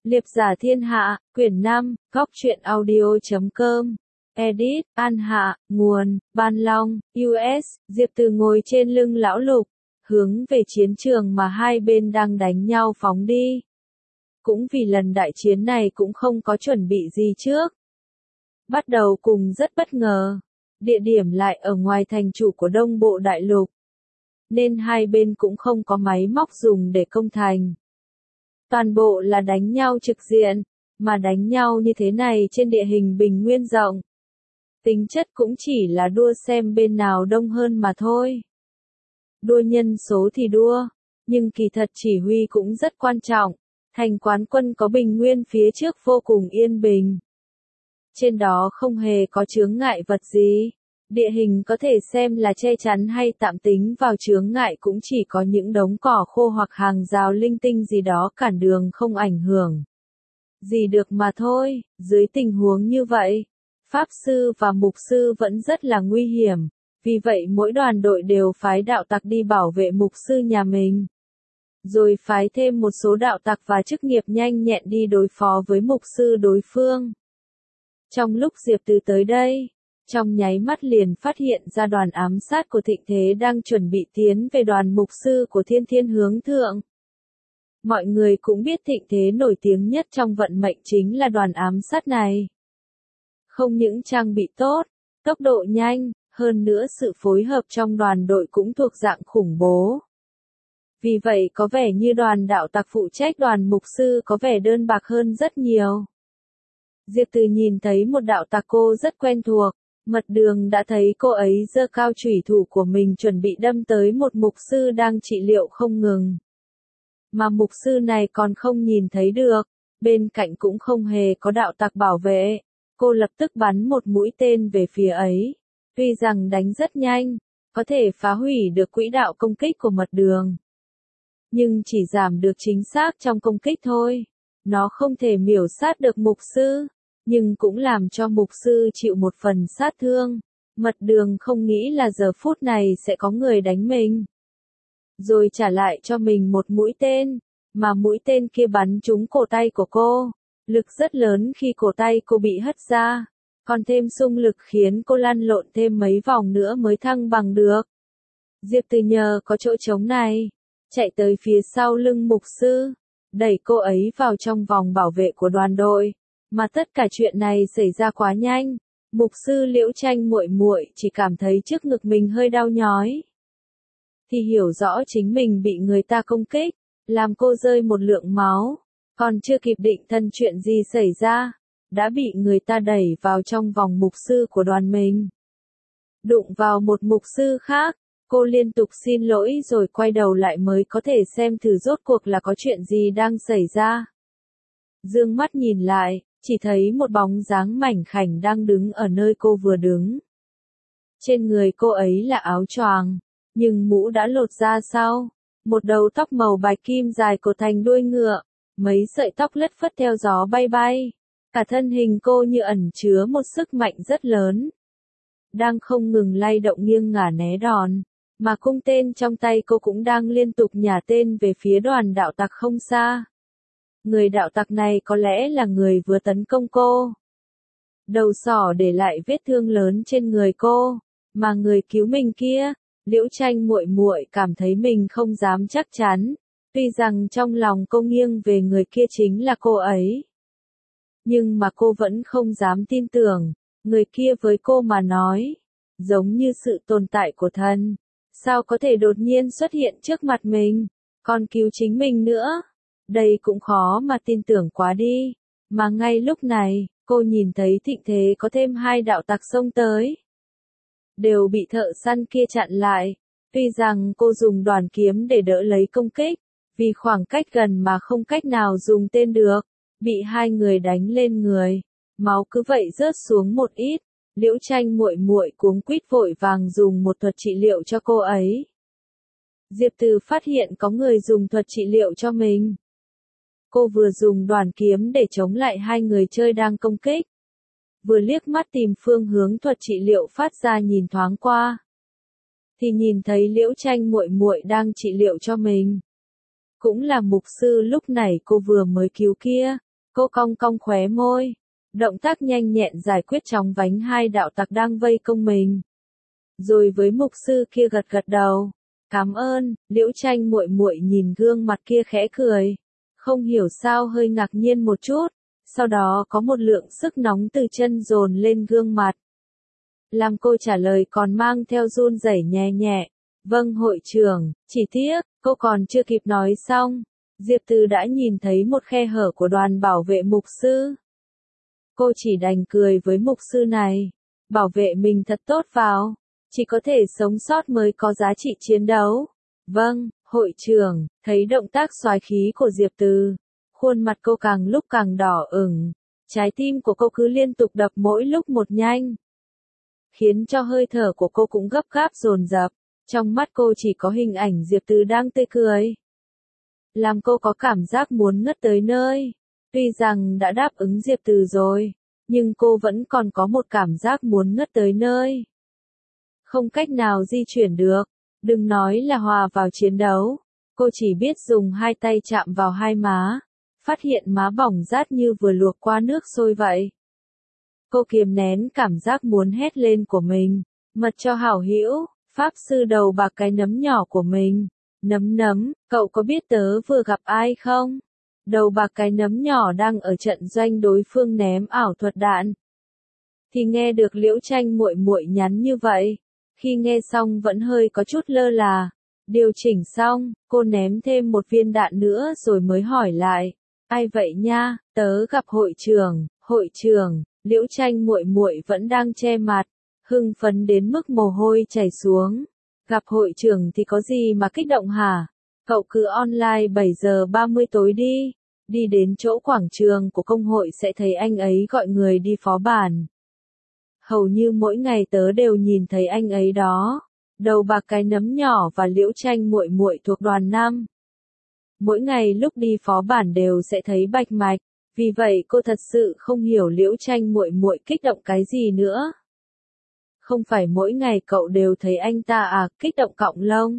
Liệp giả thiên hạ, quyển 5, góc truyện audio.com. Edit, An Hạ, nguồn, Ban Long, US. Diệp Từ ngồi trên lưng lão Lục, hướng về chiến trường mà hai bên đang đánh nhau phóng đi. Cũng vì lần đại chiến này cũng không có chuẩn bị gì trước. Bắt đầu cùng rất bất ngờ. Địa điểm lại ở ngoài thành chủ của Đông Bộ Đại Lục. Nên hai bên cũng không có máy móc dùng để công thành. Toàn bộ là đánh nhau trực diện, mà đánh nhau như thế này trên địa hình bình nguyên rộng. Tính chất cũng chỉ là đua xem bên nào đông hơn mà thôi. Đua nhân số thì đua, nhưng kỳ thật chỉ huy cũng rất quan trọng. Thành Quán Quân có bình nguyên phía trước vô cùng yên bình. Trên đó không hề có chướng ngại vật gì. Địa hình có thể xem là che chắn hay tạm tính vào chướng ngại cũng chỉ có những đống cỏ khô hoặc hàng rào linh tinh gì đó cản đường không ảnh hưởng gì được mà thôi. Dưới tình huống như vậy, Pháp Sư và Mục Sư vẫn rất là nguy hiểm, vì vậy mỗi đoàn đội đều phái đạo tặc đi bảo vệ Mục Sư nhà mình. Rồi phái thêm một số đạo tặc và chức nghiệp nhanh nhẹn đi đối phó với Mục Sư đối phương. Trong lúc Diệp Từ tới đây, trong nháy mắt liền phát hiện ra đoàn ám sát của Thịnh Thế đang chuẩn bị tiến về đoàn Mục Sư của Thiên Thiên Hướng Thượng. Mọi người cũng biết Thịnh Thế nổi tiếng nhất trong vận mệnh chính là đoàn ám sát này. Không những trang bị tốt, tốc độ nhanh, hơn nữa sự phối hợp trong đoàn đội cũng thuộc dạng khủng bố. Vì vậy có vẻ như đoàn đạo tặc phụ trách đoàn Mục Sư có vẻ đơn bạc hơn rất nhiều. Diệp Từ nhìn thấy một đạo tặc cô rất quen thuộc. Mật Đường đã thấy cô ấy giơ cao chủy thủ của mình chuẩn bị đâm tới một mục sư đang trị liệu không ngừng. Mà mục sư này còn không nhìn thấy được, bên cạnh cũng không hề có đạo tặc bảo vệ. Cô lập tức bắn một mũi tên về phía ấy. Tuy rằng đánh rất nhanh, có thể phá hủy được quỹ đạo công kích của Mật Đường. Nhưng chỉ giảm được chính xác trong công kích thôi. Nó không thể miểu sát được mục sư. Nhưng cũng làm cho mục sư chịu một phần sát thương. Mật Đường không nghĩ là giờ phút này sẽ có người đánh mình. Rồi trả lại cho mình một mũi tên, mà mũi tên kia bắn trúng cổ tay của cô. Lực rất lớn khi cổ tay cô bị hất ra, còn thêm xung lực khiến cô lăn lộn thêm mấy vòng nữa mới thăng bằng được. Diệp Từ nhờ có chỗ trống này, chạy tới phía sau lưng mục sư, đẩy cô ấy vào trong vòng bảo vệ của đoàn đội. Mà tất cả chuyện này xảy ra quá nhanh, Mục Sư Liễu Tranh muội muội chỉ cảm thấy trước ngực mình hơi đau nhói. Thì hiểu rõ chính mình bị người ta công kích, làm cô rơi một lượng máu, còn chưa kịp định thân chuyện gì xảy ra, đã bị người ta đẩy vào trong vòng mục sư của đoàn mình. Đụng vào một mục sư khác, cô liên tục xin lỗi rồi quay đầu lại mới có thể xem thử rốt cuộc là có chuyện gì đang xảy ra. Dương mắt nhìn lại, chỉ thấy một bóng dáng mảnh khảnh đang đứng ở nơi cô vừa đứng. Trên người cô ấy là áo choàng, nhưng mũ đã lột ra sau. Một đầu tóc màu bạch kim dài cột thành đuôi ngựa, mấy sợi tóc lất phất theo gió bay bay. Cả thân hình cô như ẩn chứa một sức mạnh rất lớn. Đang không ngừng lay động nghiêng ngả né đòn, mà cung tên trong tay cô cũng đang liên tục nhả tên về phía đoàn đạo tặc không xa. Người đạo tặc này có lẽ là người vừa tấn công cô. Đầu sỏ để lại vết thương lớn trên người cô, mà người cứu mình kia, Liễu Tranh muội muội cảm thấy mình không dám chắc chắn, tuy rằng trong lòng cô nghiêng về người kia chính là cô ấy. Nhưng mà cô vẫn không dám tin tưởng, người kia với cô mà nói, giống như sự tồn tại của thần, sao có thể đột nhiên xuất hiện trước mặt mình, còn cứu chính mình nữa. Đây cũng khó mà tin tưởng quá đi, mà ngay lúc này, cô nhìn thấy Thịnh Thế có thêm hai đạo tặc xông tới. Đều bị thợ săn kia chặn lại, tuy rằng cô dùng đoàn kiếm để đỡ lấy công kích, vì khoảng cách gần mà không cách nào dùng tên được, bị hai người đánh lên người, máu cứ vậy rớt xuống một ít. Liễu Tranh muội muội cuống quýt vội vàng dùng một thuật trị liệu cho cô ấy. Diệp Từ phát hiện có người dùng thuật trị liệu cho mình. Cô vừa dùng đoàn kiếm để chống lại hai người chơi đang công kích, vừa liếc mắt tìm phương hướng thuật trị liệu phát ra nhìn thoáng qua, thì nhìn thấy Liễu Tranh muội muội đang trị liệu cho mình. Cũng là mục sư lúc này cô vừa mới cứu kia, Cô cong cong khóe môi, động tác nhanh nhẹn giải quyết chóng vánh hai đạo tặc đang vây công mình. Rồi với mục sư kia gật gật đầu. Cảm ơn. Liễu Tranh muội muội nhìn gương mặt kia khẽ cười. Không hiểu sao hơi ngạc nhiên một chút. Sau đó có một lượng sức nóng từ chân dồn lên gương mặt. Làm cô trả lời còn mang theo run rẩy nhẹ nhẹ. Vâng hội trưởng, chỉ tiếc, cô còn chưa kịp nói xong. Diệp Từ đã nhìn thấy một khe hở của đoàn bảo vệ mục sư. Cô chỉ đành cười với mục sư này. Bảo vệ mình thật tốt vào. Chỉ có thể sống sót mới có giá trị chiến đấu. Vâng, hội trưởng, thấy động tác xoái khí của Diệp Từ. Khuôn mặt cô càng lúc càng đỏ ửng. Trái tim của cô cứ liên tục đập mỗi lúc một nhanh. Khiến cho hơi thở của cô cũng gấp gáp dồn dập. Trong mắt cô chỉ có hình ảnh Diệp Từ đang tươi cười. Làm cô có cảm giác muốn ngất tới nơi. Tuy rằng đã đáp ứng Diệp Từ rồi, nhưng cô vẫn còn có một cảm giác muốn ngất tới nơi. Không cách nào di chuyển được, đừng nói là hòa vào chiến đấu. Cô chỉ biết dùng hai tay chạm vào hai má, phát hiện má bỏng rát như vừa luộc qua nước sôi vậy. Cô kiềm nén cảm giác muốn hét lên của mình, mật cho hảo hữu, pháp sư đầu bạc cái nấm nhỏ của mình. Nấm nấm, cậu có biết tớ vừa gặp ai không? Đầu bạc cái nấm nhỏ đang ở trận doanh đối phương ném ảo thuật đạn. Thì nghe được Liễu Tranh muội muội nhắn như vậy, khi nghe xong vẫn hơi có chút lơ là. Điều chỉnh xong, cô ném thêm một viên đạn nữa rồi mới hỏi lại. Ai vậy nha? Tớ gặp hội trưởng. Hội trưởng. Liễu Tranh muội muội vẫn đang che mặt, hưng phấn đến mức mồ hôi chảy xuống. Gặp hội trưởng thì có gì mà kích động hả? Cậu cứ online 7 giờ 30 tối đi. Đi đến chỗ quảng trường của công hội sẽ thấy anh ấy gọi người đi phó bản. Hầu như mỗi ngày tớ đều nhìn thấy anh ấy đó. Đầu bạc cái nấm nhỏ và Liễu Tranh muội muội thuộc đoàn 5. Mỗi ngày lúc đi phó bản đều sẽ thấy bạch mạch, vì vậy cô thật sự không hiểu Liễu Tranh muội muội kích động cái gì nữa. Không phải mỗi ngày cậu đều thấy anh ta à, kích động cọng lông.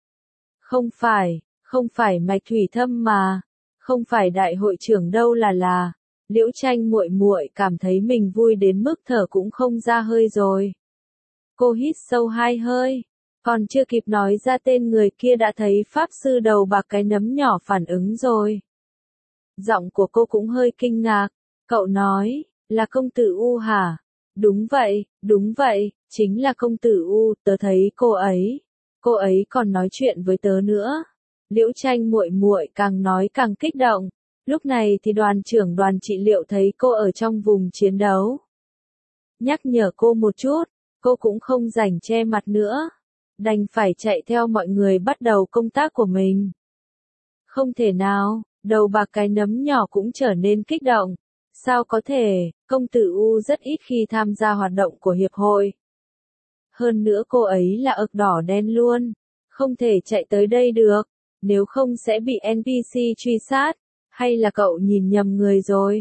Không phải mạch thủy thâm mà, không phải đại hội trưởng đâu là. Liễu Tranh muội muội cảm thấy mình vui đến mức thở cũng không ra hơi rồi. Cô hít sâu 2 hơi, còn chưa kịp nói ra tên người kia đã thấy pháp sư đầu bạc cái nấm nhỏ phản ứng rồi. Giọng của cô cũng hơi kinh ngạc, cậu nói, là công tử U hả? Đúng vậy, chính là công tử U, tớ thấy cô ấy còn nói chuyện với tớ nữa. Liễu Tranh muội muội càng nói càng kích động. Lúc này thì đoàn trưởng đoàn trị liệu thấy cô ở trong vùng chiến đấu. Nhắc nhở cô một chút, cô cũng không rảnh che mặt nữa. Đành phải chạy theo mọi người bắt đầu công tác của mình. Không thể nào, đầu bạc cái nấm nhỏ cũng trở nên kích động. Sao có thể, công tử U rất ít khi tham gia hoạt động của hiệp hội. Hơn nữa cô ấy là ực đỏ đen luôn, không thể chạy tới đây được, nếu không sẽ bị NPC truy sát, hay là cậu nhìn nhầm người rồi?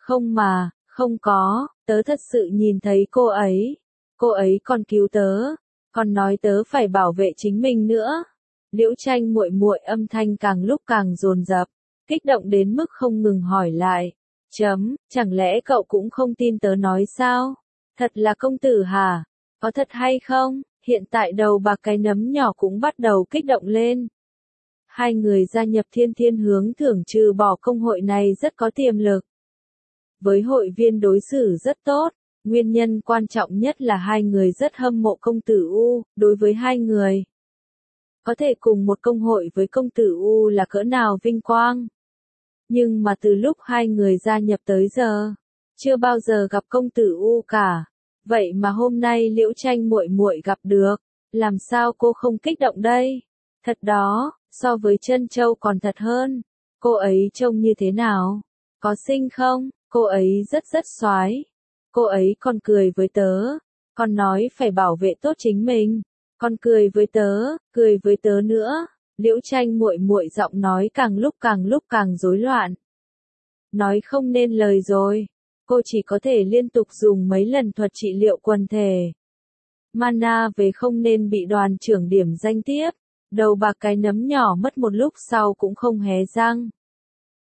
Không có, tớ thật sự nhìn thấy cô ấy còn cứu tớ, còn nói tớ phải bảo vệ chính mình nữa. Liễu Tranh muội muội âm thanh càng lúc càng dồn dập, kích động đến mức không ngừng hỏi lại. Chẳng lẽ cậu cũng không tin tớ nói sao? Thật là công tử hả? Có thật hay không? Hiện tại đầu bạc cái nấm nhỏ cũng bắt đầu kích động lên. Hai người gia nhập thiên hướng thưởng trừ bỏ công hội này rất có tiềm lực. Với hội viên đối xử rất tốt, nguyên nhân quan trọng nhất là hai người rất hâm mộ công tử U, đối với hai người. Có thể cùng một công hội với công tử U là cỡ nào vinh quang. Nhưng mà từ lúc hai người gia nhập tới giờ, chưa bao giờ gặp công tử U cả. Vậy mà hôm nay Liễu Tranh muội muội gặp được, làm sao cô không kích động đây? Thật đó, so với Trân Châu còn thật hơn. Cô ấy trông như thế nào? Có xinh không? Cô ấy rất xoái. Cô ấy còn cười với tớ, còn nói phải bảo vệ tốt chính mình, còn cười với tớ nữa. Liễu Tranh muội muội giọng nói càng lúc càng rối loạn. Nói không nên lời rồi. Cô chỉ có thể liên tục dùng mấy lần thuật trị liệu quần thể. Mana về không nên bị đoàn trưởng điểm danh tiếp. Đầu bạc cái nấm nhỏ mất một lúc sau cũng không hé răng.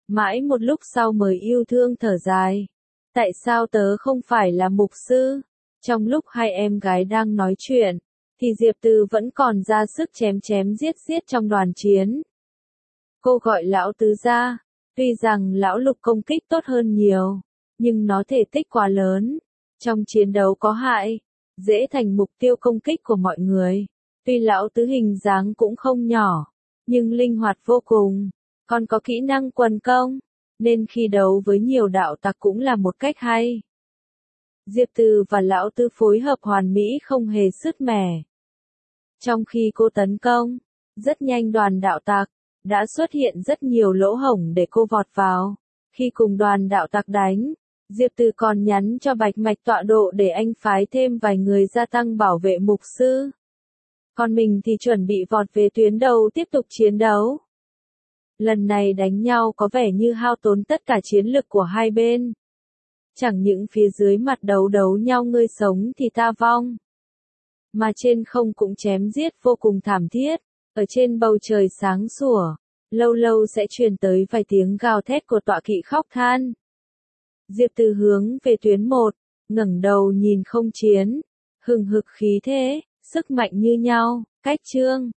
Mãi một lúc sau mới yêu thương thở dài. Tại sao tớ không phải là mục sư? Trong lúc hai em gái đang nói chuyện, thì Diệp Từ vẫn còn ra sức chém chém giết giết trong đoàn chiến. Cô gọi lão tứ ra, tuy rằng lão lục công kích tốt hơn nhiều, nhưng nó thể tích quá lớn, trong chiến đấu có hại, dễ thành mục tiêu công kích của mọi người. Tuy lão tứ hình dáng cũng không nhỏ, nhưng linh hoạt vô cùng, còn có kỹ năng quần công, nên khi đấu với nhiều đạo tặc cũng là một cách hay. Diệp Từ và lão tứ phối hợp hoàn mỹ không hề sứt mẻ. Trong khi cô tấn công, rất nhanh đoàn đạo tặc đã xuất hiện rất nhiều lỗ hổng để cô vọt vào. Khi cùng đoàn đạo tặc đánh, Diệp Từ còn nhắn cho Bạch Mạch tọa độ để anh phái thêm vài người gia tăng bảo vệ mục sư. Còn mình thì chuẩn bị vọt về tuyến đầu tiếp tục chiến đấu. Lần này đánh nhau có vẻ như hao tốn tất cả chiến lực của hai bên. Chẳng những phía dưới mặt đấu nhau ngươi sống thì ta vong, mà trên không cũng chém giết vô cùng thảm thiết. Ở trên bầu trời sáng sủa, lâu lâu sẽ truyền tới vài tiếng gào thét của tọa kỵ khóc than. Diệp Từ hướng về tuyến 1, ngẩng đầu nhìn không chiến, hừng hực khí thế, sức mạnh như nhau, cách chương.